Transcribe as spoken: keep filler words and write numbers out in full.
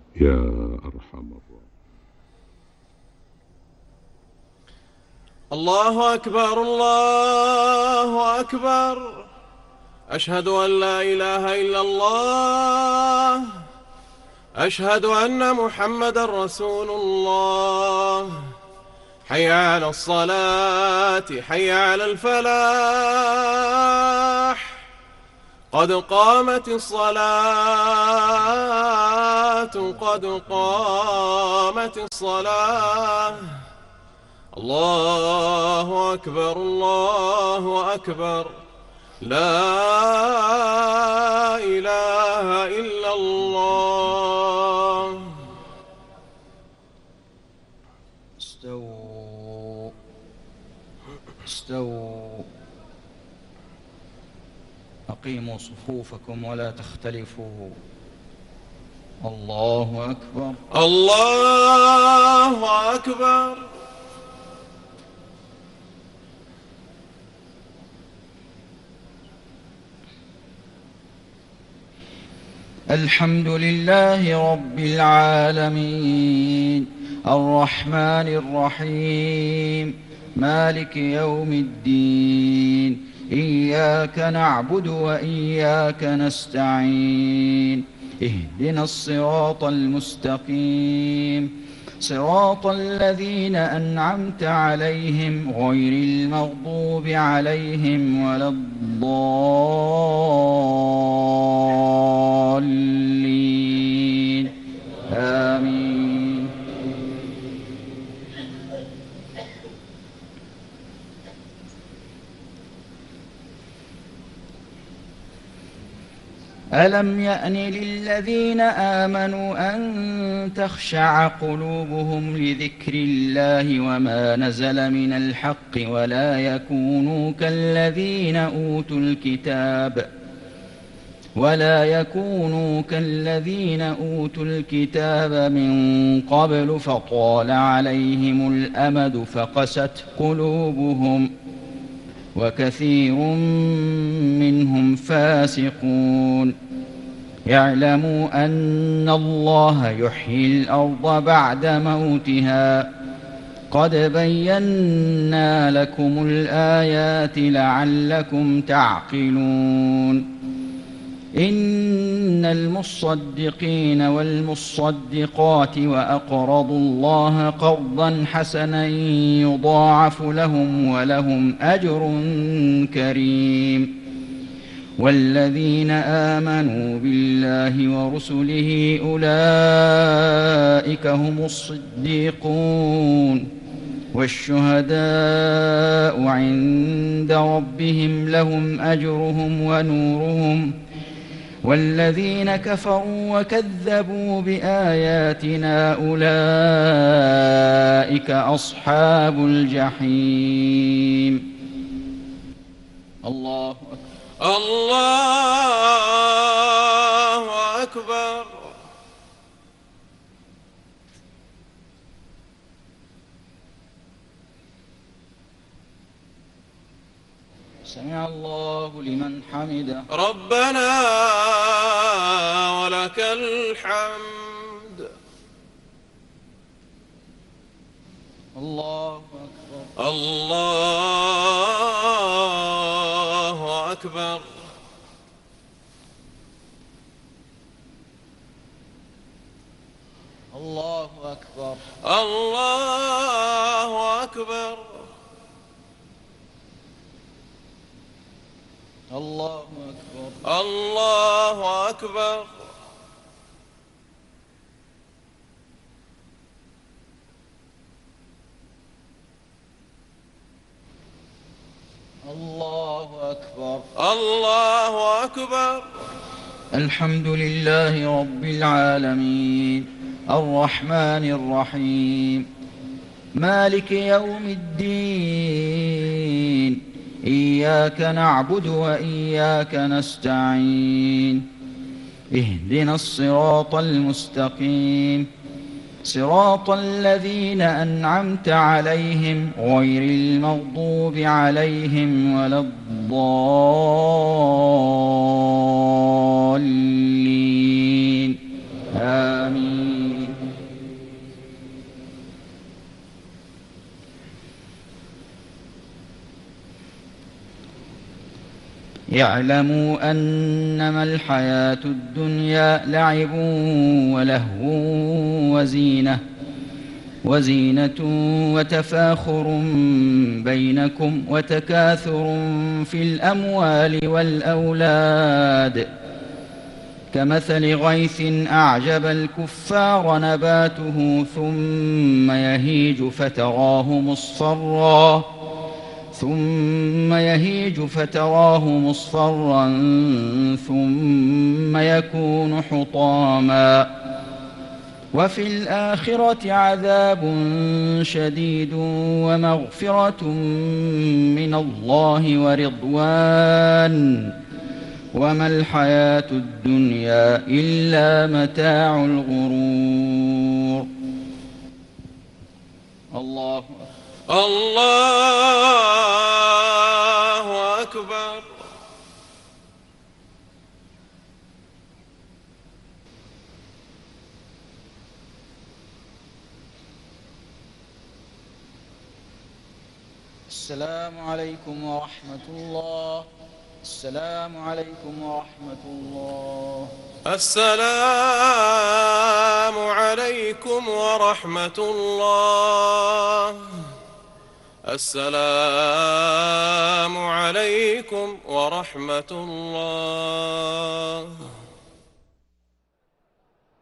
يا أرحم الراحمين. الله أكبر الله أكبر، أشهد أن لا إله إلا الله، أشهد أن محمدا رسول الله. حي على الصلاة، حي على الفلاح، قد قامت الصلاة، قد قامت الصلاة. الله أكبر الله أكبر، لا إله إلا الله. استووا استووا أقيموا صفوفكم ولا تختلفوا. الله أكبر الله أكبر. الحمد لله رب العالمين، الرحمن الرحيم، مالك يوم الدين. إياك نعبد وإياك نستعين، اهدنا الصراط المستقيم، صراط الذين أنعمت عليهم غير المغضوب عليهم ولا الضالين. آمين. ألم يأن للذين آمنوا أن تخشع قلوبهم لذكر الله وما نزل من الحق ولا يكونوا كالذين أوتوا الكتاب ولا يكونوا كالذين أوتوا الكتاب من قبل فطال عليهم الأمد فقست قلوبهم وكثير منهم فاسقون. اعلموا أن الله يحيي الأرض بعد موتها، قد بينا لكم الآيات لعلكم تعقلون. إن المصدقين والمصدقات وأقرضوا الله قرضا حسنا يضاعف لهم ولهم أجر كريم. والذين آمنوا بالله ورسله أولئك هم الصديقون والشهداء عند ربهم لهم أجرهم ونورهم. والذين كفروا وكذبوا بآياتنا أولئك أصحاب الجحيم. الله أكبر الله أكبر. سمع الله لمن حمده. ربنا ولك الحمد. الله أكبر الله أكبر. الله أكبر الله أكبر. الله أكبر الله أكبر. الله أكبر الله أكبر. الحمد لله رب العالمين، الرحمن الرحيم، مالك يوم الدين. إياك نعبد وإياك نستعين، اهدنا الصراط المستقيم، صراط الذين أنعمت عليهم غير المغضوب عليهم ولا الضالين. آمين. اعلموا أنما الحياة الدنيا لعب ولهو وزينة وزينة وتفاخر بينكم وتكاثر في الأموال والأولاد كمثل غيث أعجب الكفار نباته ثم يهيج فتراه مصفرا ثم يهيج فتراه مصفرا ثم يكون حطاما وفي الآخرة عذاب شديد ومغفرة من الله ورضوان وما الحياة الدنيا إلا متاع الغرور. الله الله أكبر. السلام عليكم ورحمة الله. السلام عليكم ورحمة الله. السلام عليكم ورحمة الله. السلام عليكم ورحمة الله.